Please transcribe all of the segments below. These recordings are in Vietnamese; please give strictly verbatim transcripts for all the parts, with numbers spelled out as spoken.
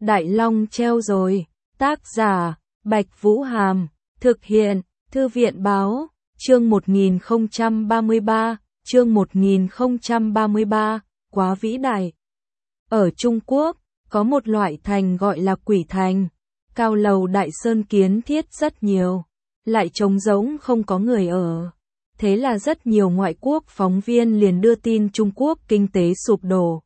Đại Long treo rồi. Tác giả, Bạch Vũ Hàm. Thực hiện, Thư viện Báo. Chương một nghìn không trăm ba mươi ba. Chương một nghìn không trăm ba mươi ba. Quá vĩ đại. Ở Trung Quốc, có một loại thành gọi là Quỷ Thành. Cao lầu đại sơn kiến thiết rất nhiều, lại trống rỗng không có người ở. Thế là rất nhiều ngoại quốc phóng viên liền đưa tin Trung Quốc kinh tế sụp đổ.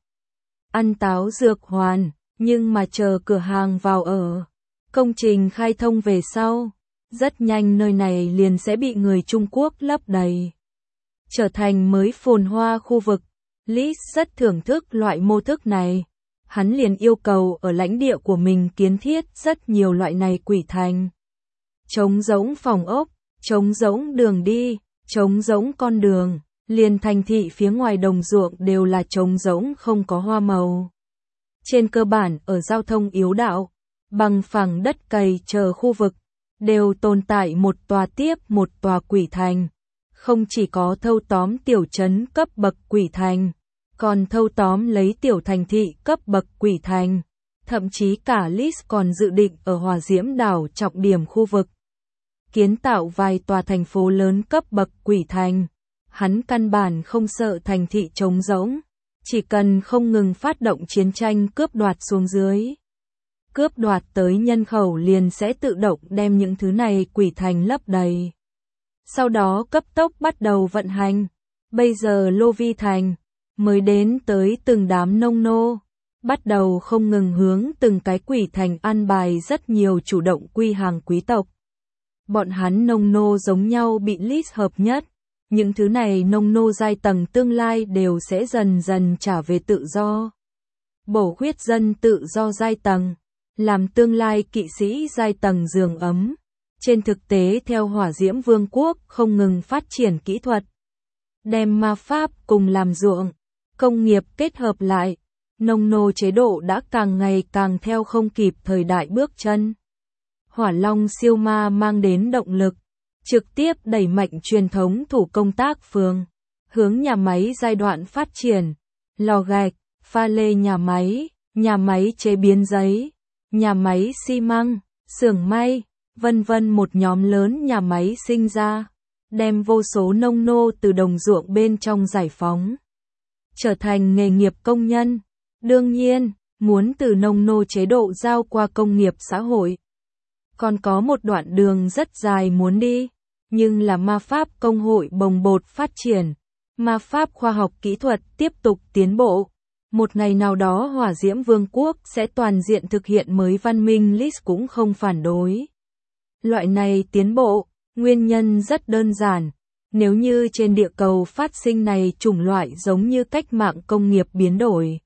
Ăn táo dược hoàn, nhưng mà chờ cửa hàng vào ở. Công trình khai thông về sau, rất nhanh nơi này liền sẽ bị người Trung Quốc lấp đầy. Trở thành mới phồn hoa khu vực. Lis rất thưởng thức loại mô thức này. Hắn liền yêu cầu ở lãnh địa của mình kiến thiết rất nhiều loại này quỷ thành. Trống rỗng phòng ốc, trống rỗng đường đi, trống rỗng con đường, liền thành thị phía ngoài đồng ruộng đều là trống rỗng không có hoa màu. Trên cơ bản ở giao thông yếu đạo, bằng phẳng đất cày chờ khu vực, đều tồn tại một tòa tiếp một tòa quỷ thành. Không chỉ có thâu tóm tiểu trấn cấp bậc quỷ thành, còn thâu tóm lấy tiểu thành thị cấp bậc quỷ thành. Thậm chí cả Lis còn dự định ở Hỏa Diễm đảo trọng điểm khu vực kiến tạo vài tòa thành phố lớn cấp bậc quỷ thành. Hắn căn bản không sợ thành thị trống rỗng, chỉ cần không ngừng phát động chiến tranh cướp đoạt xuống dưới. Cướp đoạt tới nhân khẩu liền sẽ tự động đem những thứ này quỷ thành lấp đầy. Sau đó cấp tốc bắt đầu vận hành. Bây giờ Lô Vi Thành mới đến tới từng đám nông nô, bắt đầu không ngừng hướng từng cái quỷ thành an bài rất nhiều chủ động quy hàng quý tộc. Bọn hắn nông nô giống nhau bị Lis hợp nhất, những thứ này nông nô giai tầng tương lai đều sẽ dần dần trả về tự do. Bổ khuyết dân tự do giai tầng, làm tương lai kỵ sĩ giai tầng giường ấm. Trên thực tế theo Hỏa Diễm Vương quốc không ngừng phát triển kỹ thuật, đem ma pháp cùng làm ruộng, công nghiệp kết hợp lại, nông nô chế độ đã càng ngày càng theo không kịp thời đại bước chân. Hỏa Long siêu ma mang đến động lực, trực tiếp đẩy mạnh truyền thống thủ công tác phường, hướng nhà máy giai đoạn phát triển, lò gạch, pha lê nhà máy, nhà máy chế biến giấy, nhà máy xi măng, xưởng may, vân vân một nhóm lớn nhà máy sinh ra, đem vô số nông nô từ đồng ruộng bên trong giải phóng, trở thành nghề nghiệp công nhân. Đương nhiên, muốn từ nông nô chế độ giao qua công nghiệp xã hội, còn có một đoạn đường rất dài muốn đi, nhưng là ma pháp công hội bồng bột phát triển, ma pháp khoa học kỹ thuật tiếp tục tiến bộ. Một ngày nào đó Hỏa Diễm Vương quốc sẽ toàn diện thực hiện mới văn minh Lis cũng không phản đối. Loại này tiến bộ, nguyên nhân rất đơn giản. Nếu như trên địa cầu phát sinh này chủng loại giống như cách mạng công nghiệp biến đổi,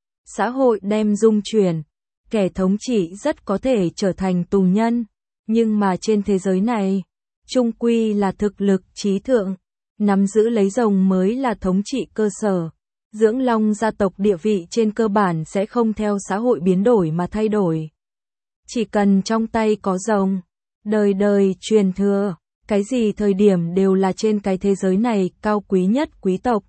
xã hội đem dung chuyển, kẻ thống trị rất có thể trở thành tù nhân. Nhưng mà trên thế giới này, chung quy là thực lực trí thượng, nắm giữ lấy rồng mới là thống trị cơ sở. Dưỡng Long gia tộc địa vị trên cơ bản sẽ không theo xã hội biến đổi mà thay đổi. Chỉ cần trong tay có rồng, đời đời truyền thừa, cái gì thời điểm đều là trên cái thế giới này cao quý nhất quý tộc.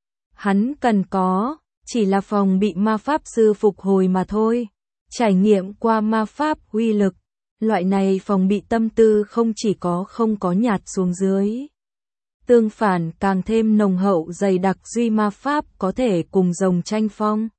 Hắn cần có, chỉ là phòng bị ma pháp sư phục hồi mà thôi. Trải nghiệm qua ma pháp uy lực, loại này phòng bị tâm tư không chỉ có không có nhạt xuống dưới. Tương phản càng thêm nồng hậu dày đặc duy ma pháp có thể cùng rồng tranh phong.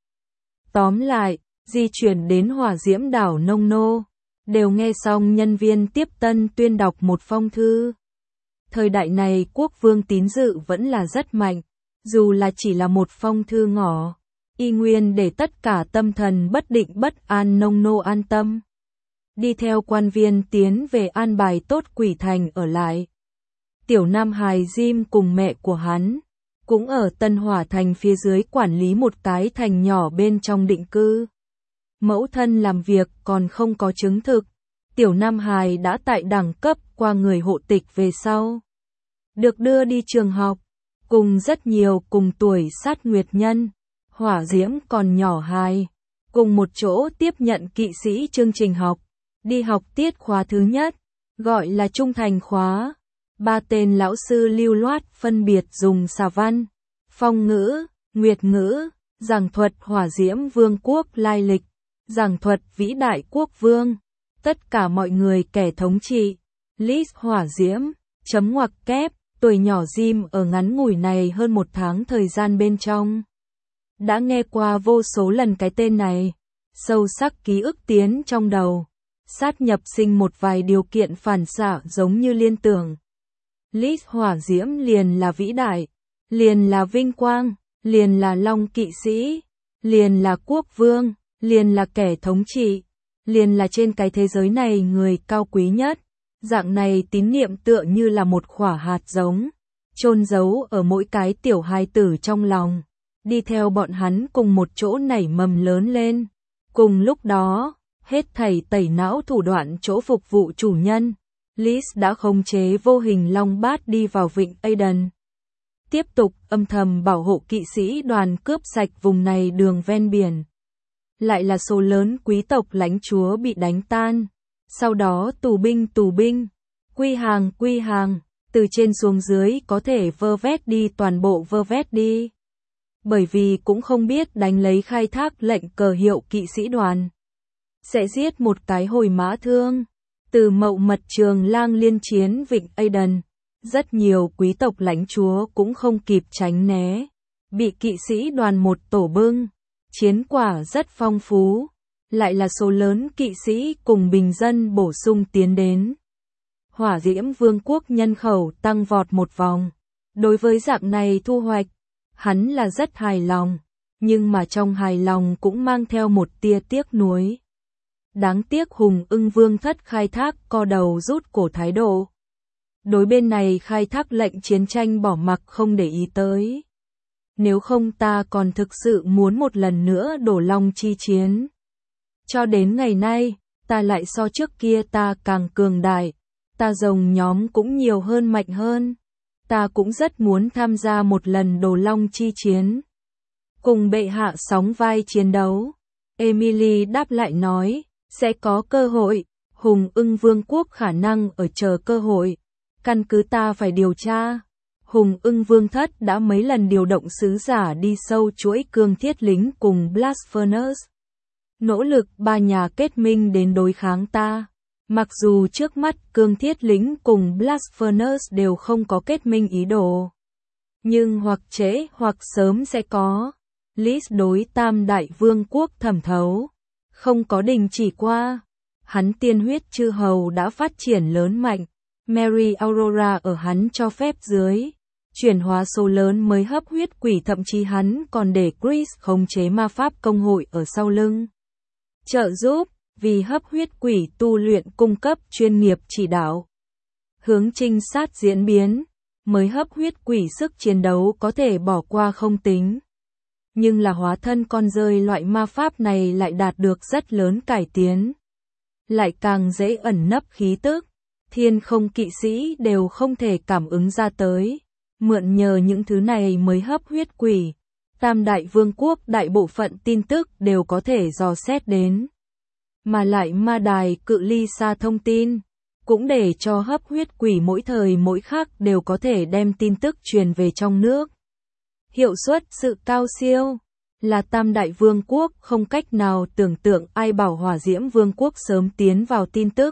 Tóm lại, di chuyển đến Hỏa Diễm đảo nông nô, đều nghe xong nhân viên tiếp tân tuyên đọc một phong thư. Thời đại này quốc vương tín dự vẫn là rất mạnh, dù là chỉ là một phong thư ngỏ, y nguyên để tất cả tâm thần bất định bất an nông nô an tâm. Đi theo quan viên tiến về an bài tốt quỷ thành ở lại. Tiểu Nam hài Jim cùng mẹ của hắn, cũng ở Tân Hỏa thành phía dưới quản lý một cái thành nhỏ bên trong định cư. Mẫu thân làm việc còn không có chứng thực, Tiểu Nam hài đã tại đẳng cấp qua người hộ tịch về sau. Được đưa đi trường học, cùng rất nhiều cùng tuổi sát nguyệt nhân, Hỏa Diễm còn nhỏ hài, cùng một chỗ tiếp nhận kỵ sĩ chương trình học, đi học tiết khóa thứ nhất, gọi là trung thành khóa. Ba tên lão sư lưu loát phân biệt dùng xà văn, phong ngữ, nguyệt ngữ, giảng thuật Hỏa Diễm Vương quốc lai lịch, giảng thuật vĩ đại quốc vương, tất cả mọi người kẻ thống trị. List hỏa diễm, chấm ngoặc kép, tuổi nhỏ Jim ở ngắn ngủi này hơn một tháng thời gian bên trong. Đã nghe qua vô số lần cái tên này, sâu sắc ký ức tiến trong đầu, sát nhập sinh một vài điều kiện phản xạ giống như liên tưởng. List hỏa diễm liền là vĩ đại, liền là vinh quang, liền là long kỵ sĩ, liền là quốc vương, liền là kẻ thống trị, liền là trên cái thế giới này người cao quý nhất. Dạng này tín niệm tựa như là một quả hạt giống, chôn giấu ở mỗi cái tiểu hài tử trong lòng, đi theo bọn hắn cùng một chỗ nảy mầm lớn lên. Cùng lúc đó, hết thảy tẩy não thủ đoạn chỗ phục vụ chủ nhân, Liz đã khống chế vô hình long bát đi vào vịnh Aden. Tiếp tục âm thầm bảo hộ kỵ sĩ đoàn cướp sạch vùng này đường ven biển. Lại là số lớn quý tộc lãnh chúa bị đánh tan. Sau đó tù binh tù binh, quy hàng quy hàng, từ trên xuống dưới có thể vơ vét đi toàn bộ vơ vét đi. Bởi vì cũng không biết đánh lấy khai thác lệnh cờ hiệu kỵ sĩ đoàn. Sẽ giết một cái hồi mã thương. Từ mậu mật trường lang liên chiến vịnh Aden, rất nhiều quý tộc lãnh chúa cũng không kịp tránh né. Bị kỵ sĩ đoàn một tổ bưng, chiến quả rất phong phú. Lại là số lớn kỵ sĩ cùng bình dân bổ sung tiến đến. Hỏa diễm vương quốc nhân khẩu tăng vọt một vòng. Đối với dạng này thu hoạch, hắn là rất hài lòng, nhưng mà trong hài lòng cũng mang theo một tia tiếc nuối. Đáng tiếc Hùng Ưng Vương thất khai thác co đầu rút cổ thái độ. Đối bên này khai thác lệnh chiến tranh bỏ mặc không để ý tới. Nếu không ta còn thực sự muốn một lần nữa đổ long chi chiến. Cho đến ngày nay, ta lại so trước kia ta càng cường đại, ta rồng nhóm cũng nhiều hơn mạnh hơn. Ta cũng rất muốn tham gia một lần đồ long chi chiến. Cùng bệ hạ sóng vai chiến đấu. Emily đáp lại nói, sẽ có cơ hội, Hùng Ưng Vương quốc khả năng ở chờ cơ hội. Căn cứ ta phải điều tra. Hùng Ưng Vương thất đã mấy lần điều động sứ giả đi sâu chuỗi cương thiết lính cùng Blasphemous. Nỗ lực ba nhà kết minh đến đối kháng ta. Mặc dù trước mắt cương thiết lính cùng Blasphemous đều không có kết minh ý đồ. Nhưng hoặc trễ hoặc sớm sẽ có. Liz đối tam đại vương quốc thẩm thấu. Không có đình chỉ qua. Hắn tiên huyết chư hầu đã phát triển lớn mạnh. Mary Aurora ở hắn cho phép dưới. Chuyển hóa số lớn mới hấp huyết quỷ, thậm chí hắn còn để Chris khống chế ma pháp công hội ở sau lưng. Trợ giúp, vì hấp huyết quỷ tu luyện cung cấp chuyên nghiệp chỉ đạo. Hướng trinh sát diễn biến, mới hấp huyết quỷ sức chiến đấu có thể bỏ qua không tính. Nhưng là hóa thân con rơi loại ma pháp này lại đạt được rất lớn cải tiến. Lại càng dễ ẩn nấp khí tức, thiên không kỵ sĩ đều không thể cảm ứng ra tới. Mượn nhờ những thứ này mới hấp huyết quỷ. Tam đại vương quốc đại bộ phận tin tức đều có thể dò xét đến. Mà lại ma đài cự ly xa thông tin, cũng để cho hấp huyết quỷ mỗi thời mỗi khắc đều có thể đem tin tức truyền về trong nước. Hiệu suất sự cao siêu, là tam đại vương quốc không cách nào tưởng tượng ai bảo hỏa diễm vương quốc sớm tiến vào tin tức.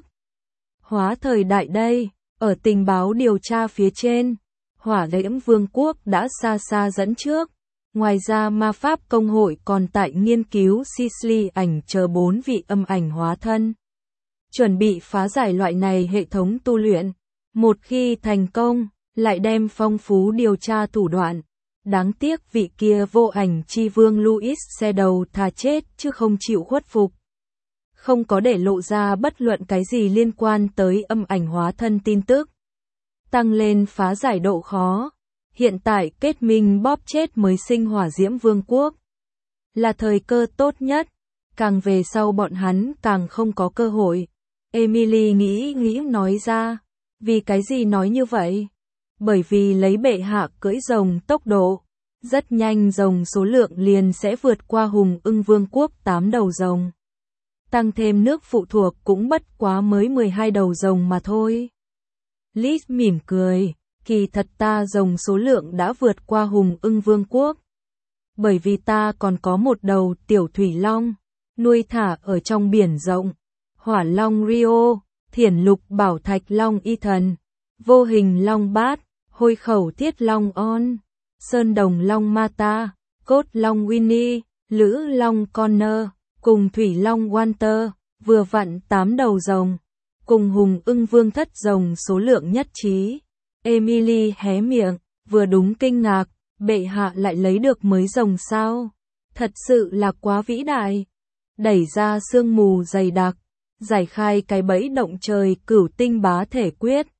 Hóa thời đại đây, ở tình báo điều tra phía trên, hỏa diễm vương quốc đã xa xa dẫn trước. Ngoài ra ma pháp công hội còn tại nghiên cứu Sisley ảnh chờ bốn vị âm ảnh hóa thân. Chuẩn bị phá giải loại này hệ thống tu luyện. Một khi thành công, lại đem phong phú điều tra thủ đoạn. Đáng tiếc vị kia vô ảnh chi vương Louis xe đầu thà chết chứ không chịu khuất phục. Không có để lộ ra bất luận cái gì liên quan tới âm ảnh hóa thân tin tức. Tăng lên phá giải độ khó. Hiện tại kết minh bóp chết mới sinh hỏa diễm vương quốc. Là thời cơ tốt nhất. Càng về sau bọn hắn càng không có cơ hội. Emily nghĩ nghĩ nói ra. Vì cái gì nói như vậy? Bởi vì lấy bệ hạ cưỡi rồng tốc độ. Rất nhanh rồng số lượng liền sẽ vượt qua Hùng Ưng Vương quốc tám đầu rồng. Tăng thêm nước phụ thuộc cũng bất quá mới mười hai đầu rồng mà thôi. Liz mỉm cười. Kỳ thật ta rồng số lượng đã vượt qua Hùng Ưng Vương quốc. Bởi vì ta còn có một đầu tiểu thủy long. nuôi thả ở trong biển rộng. Hỏa long Rio, thiển lục bảo thạch long y thần, vô hình long bát, hôi khẩu tiết long on, sơn đồng long Mata, cốt long Winnie, lữ long Connor, cùng thủy long Walter, vừa vặn tám đầu rồng, cùng hùng ưng vương thất rồng số lượng nhất trí. Emily hé miệng, vừa đúng kinh ngạc, bệ hạ lại lấy được mới rồng sao? Thật sự là quá vĩ đại. Đẩy ra sương mù dày đặc, giải khai cái bẫy động trời cửu tinh bá thể quyết.